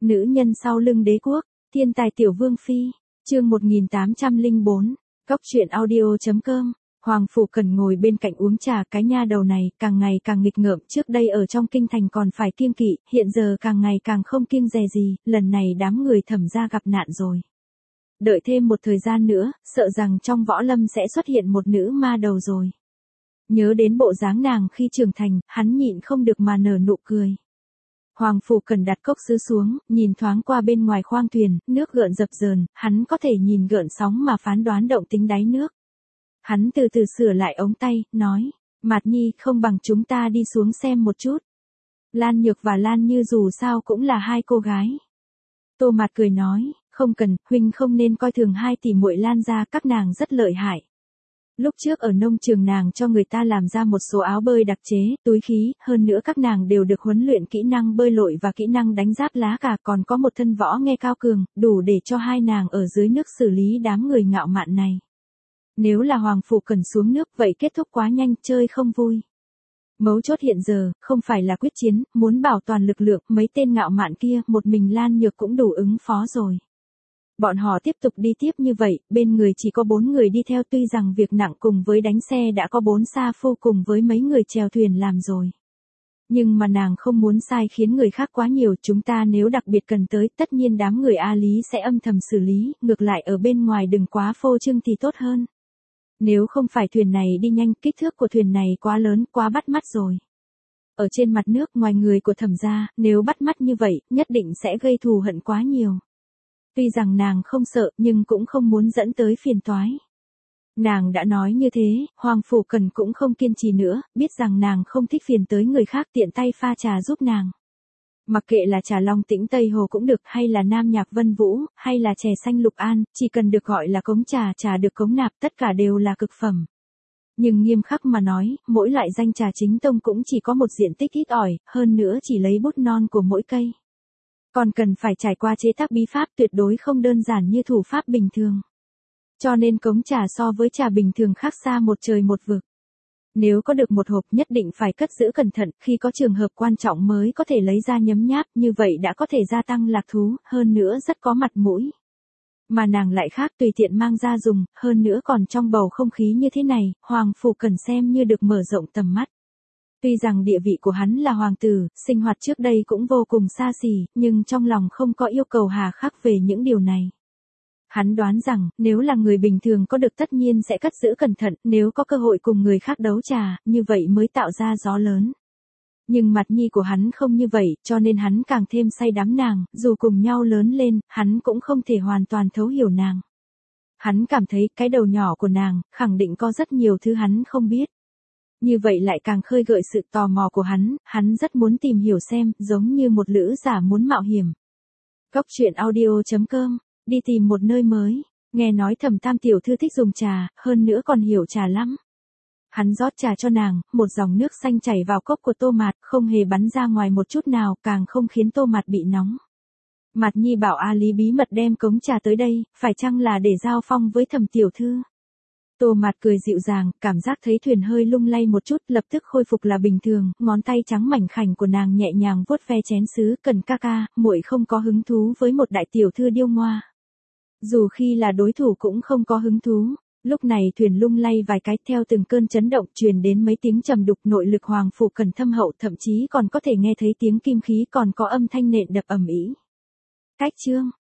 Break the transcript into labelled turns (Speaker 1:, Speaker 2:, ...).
Speaker 1: Nữ nhân sau lưng đế quốc, thiên tài tiểu vương phi, chương 1804, Cốc truyện audio.com. Hoàng Phủ Cần ngồi bên cạnh uống trà, cái nha đầu này càng ngày càng nghịch ngợm, trước đây ở trong kinh thành còn phải kiêng kỵ, hiện giờ càng ngày càng không kiêng dè gì, lần này đám người Thẩm gia gặp nạn rồi. Đợi thêm một thời gian nữa, sợ rằng trong võ lâm sẽ xuất hiện một nữ ma đầu rồi. Nhớ đến bộ dáng nàng khi trưởng thành, hắn nhịn không được mà nở nụ cười. Hoàng Phủ Cần đặt cốc sứ xuống, nhìn thoáng qua bên ngoài khoang thuyền, nước gợn dập dờn, hắn có thể nhìn gợn sóng mà phán đoán động tính đáy nước. Hắn từ từ sửa lại ống tay, nói, Mạt Nhi, không bằng chúng ta đi xuống xem một chút. Lan Nhược và Lan Như dù sao cũng là hai cô gái. Tô Mạt cười nói, không cần, huynh không nên coi thường hai tỷ muội Lan gia, các nàng rất lợi hại. Lúc trước ở nông trường nàng cho người ta làm ra một số áo bơi đặc chế, túi khí, hơn nữa các nàng đều được huấn luyện kỹ năng bơi lội và kỹ năng đánh giáp lá cà, còn có một thân võ nghe cao cường, đủ để cho hai nàng ở dưới nước xử lý đám người ngạo mạn này. Nếu là Hoàng Phủ Cần xuống nước vậy kết thúc quá nhanh, chơi không vui. Mấu chốt hiện giờ, không phải là quyết chiến, muốn bảo toàn lực lượng, mấy tên ngạo mạn kia, một mình Lan Nhược cũng đủ ứng phó rồi. Bọn họ tiếp tục đi tiếp như vậy, bên người chỉ có 4 người đi theo, tuy rằng việc nặng cùng với đánh xe đã có 4 sa phu cùng với mấy người chèo thuyền làm rồi. Nhưng mà nàng không muốn sai khiến người khác quá nhiều, chúng ta nếu đặc biệt cần tới, tất nhiên đám người A Lý sẽ âm thầm xử lý, ngược lại ở bên ngoài đừng quá phô trương thì tốt hơn. Nếu không phải thuyền này đi nhanh, kích thước của thuyền này quá lớn, quá bắt mắt rồi. Ở trên mặt nước ngoài người của Thẩm gia, nếu bắt mắt như vậy, nhất định sẽ gây thù hận quá nhiều. Tuy rằng nàng không sợ, nhưng cũng không muốn dẫn tới phiền toái. Nàng đã nói như thế, Hoàng Phủ Cần cũng không kiên trì nữa, biết rằng nàng không thích phiền tới người khác, tiện tay pha trà giúp nàng. Mặc kệ là trà Long Tĩnh Tây Hồ cũng được, hay là Nam Nhạc Vân Vũ, hay là chè xanh Lục An, chỉ cần được gọi là cống trà, trà được cống nạp, tất cả đều là cực phẩm. Nhưng nghiêm khắc mà nói, mỗi loại danh trà chính tông cũng chỉ có một diện tích ít ỏi, hơn nữa chỉ lấy bút non của mỗi cây. Còn cần phải trải qua chế tác bí pháp, tuyệt đối không đơn giản như thủ pháp bình thường. Cho nên cống trà so với trà bình thường khác xa một trời một vực. Nếu có được một hộp nhất định phải cất giữ cẩn thận, khi có trường hợp quan trọng mới có thể lấy ra nhấm nháp, như vậy đã có thể gia tăng lạc thú, hơn nữa rất có mặt mũi. Mà nàng lại khác, tùy tiện mang ra dùng, hơn nữa còn trong bầu không khí như thế này, Hoàng Phủ Cần xem như được mở rộng tầm mắt. Tuy rằng địa vị của hắn là hoàng tử, sinh hoạt trước đây cũng vô cùng xa xỉ, nhưng trong lòng không có yêu cầu hà khắc về những điều này. Hắn đoán rằng, nếu là người bình thường có được tất nhiên sẽ cất giữ cẩn thận, nếu có cơ hội cùng người khác đấu trà, như vậy mới tạo ra gió lớn. Nhưng Mạt Nhi của hắn không như vậy, cho nên hắn càng thêm say đắm nàng, dù cùng nhau lớn lên, hắn cũng không thể hoàn toàn thấu hiểu nàng. Hắn cảm thấy cái đầu nhỏ của nàng, khẳng định có rất nhiều thứ hắn không biết. Như vậy lại càng khơi gợi sự tò mò của hắn rất muốn tìm hiểu xem, giống như một lữ giả muốn mạo hiểm. Cốc truyện audio.com, đi tìm một nơi mới, nghe nói Thẩm Tam tiểu thư thích dùng trà, hơn nữa còn hiểu trà lắm. Hắn rót trà cho nàng, một dòng nước xanh chảy vào cốc của Tô Mạt, không hề bắn ra ngoài một chút nào, càng không khiến Tô Mạt bị nóng. Mạt Nhi bảo A Lý bí mật đem cống trà tới đây, phải chăng là để giao phong với Thẩm tiểu thư? Tô Mạt cười dịu dàng, cảm giác thấy thuyền hơi lung lay một chút, lập tức khôi phục là bình thường, ngón tay trắng mảnh khảnh của nàng nhẹ nhàng vuốt ve chén sứ, Cần ca ca, muội không có hứng thú với một đại tiểu thư điêu ngoa. Dù khi là đối thủ cũng không có hứng thú. Lúc này thuyền lung lay vài cái, theo từng cơn chấn động truyền đến mấy tiếng trầm đục, nội lực Hoàng Phủ Cần thâm hậu, thậm chí còn có thể nghe thấy tiếng kim khí, còn có âm thanh nện đập ầm ĩ. Cách chương